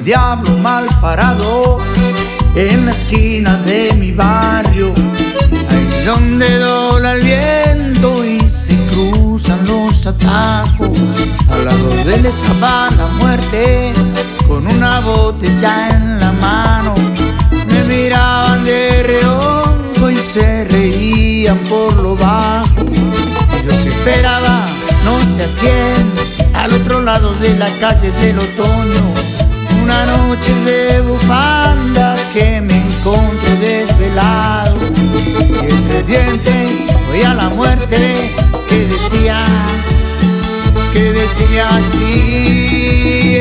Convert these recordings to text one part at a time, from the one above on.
el diablo mal parado en la esquina de mi barrio, ahí donde dobla el viento y se cruzan los atajos. Al lado de él estaba la muerte con una botella en la mano. Me miraban de reojo y se reían por lo bajo. Yo que esperaba no sé a quién, al otro lado de la calle del otoño, una noche de bufanda que me encontró desvelado. Y entre dientes oía la muerte que decía así,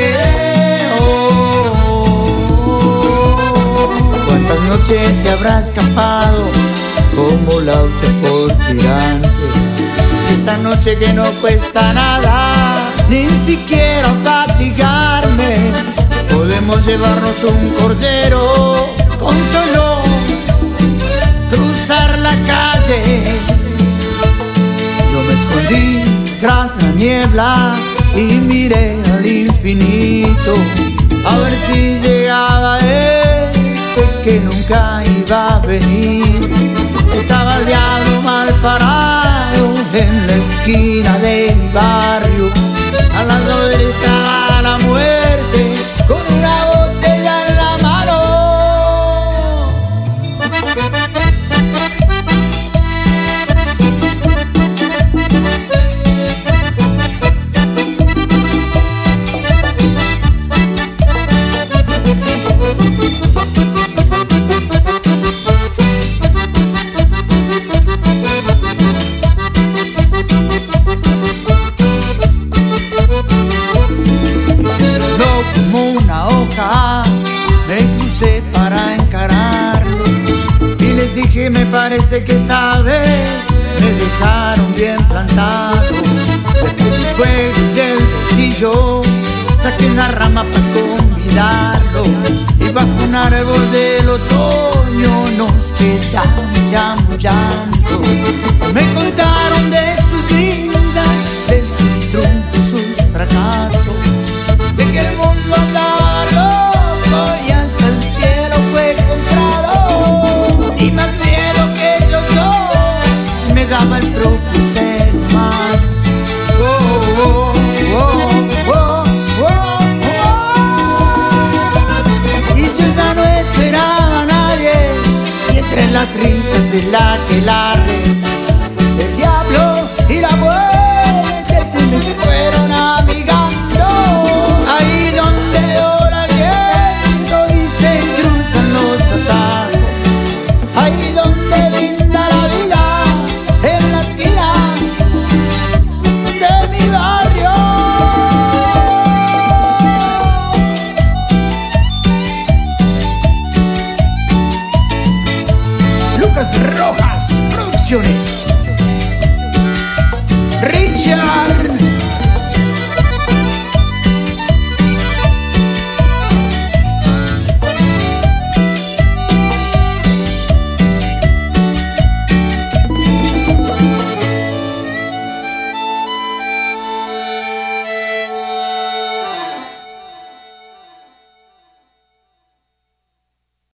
¿cuántas noches se habrá escapado como la por tirante? Esta noche que no cuesta nada, ni siquiera fatigarme, podemos llevarnos un cordero con solo cruzar la calle. Yo me escondí tras la niebla y miré al infinito a ver si llegaba ese que nunca iba a venir. Estaba el diablo mal parado en la esquina de mi barrio, al lado de él estaba la muerte con una botella en la mano. Como una hoja me crucé para encararlos y les dije, me parece que esta vez me dejaron bien plantado. Después del bolsillo saqué una rama para convidarlos y bajo un árbol del otoño nos quedamos chamullando. Me contaron de sus vidas, de sus triunfos, sus fracasos, de que el mundo andaba loco y hasta el cielo fue comprado. Y más miedo que yo me daba el propio ser humano. Y yo ya no esperaba a nadie, y entre las risas de la aquelarre, el diablo y la muerte se me fueron amigando. Ahí donde dobla el viento y se cruzan los atajos, ahí donde brinda la vida, en la esquina de mi barrio. Lucas Rojas Producciones, Richard.